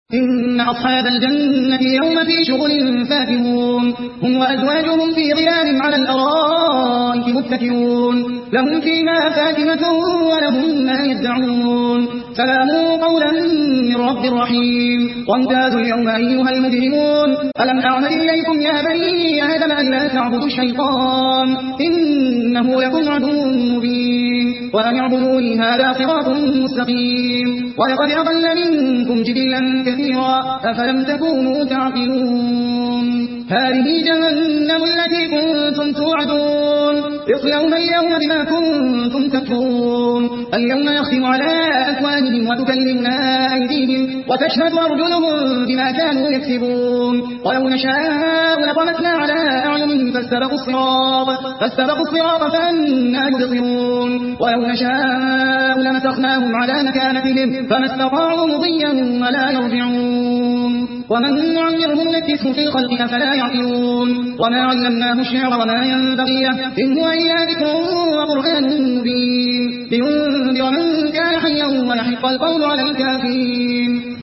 إن أصحاب الجنة اليوم في شغل فاكهون هم وأزواجهم في ظلال على الأرائك متكئون لهم فيها فاكهة ولهم ما يدعون سلام قولا من رب رحيم وامتازوا اليوم أيها المجرمون ألم أعهد إليكم يا بني آدم ألا تعبدوا الشيطان إنه لكم عدو مبين وأن اعبدوني هذا صراط مستقيم ولقد أضل منكم جبلا كثيرا أفلم تكونوا تعقلون هذه جهنم التي كنتم توعدون اصلوها اليوم بما كنتم تكفرون اليوم نختم على أفواههم وتكلمنا أيديهم وتشهد أرجلهم بما كانوا يكسبون ولو نشاء لطمسنا على أعينهم فاستبقوا الصراط فأنى يبصرون ولو نشاء لمسخناهم على مكانتهم فما استطاعوا مضيا ولا يرجعون ومن نعمره نكسه في الخلق فلا يعقلون وما علمناه الشعر وما ينبغي له إن هو إلا ذكر وقرآن مبين لينذر من كان حيا ويحق القول على الكافرين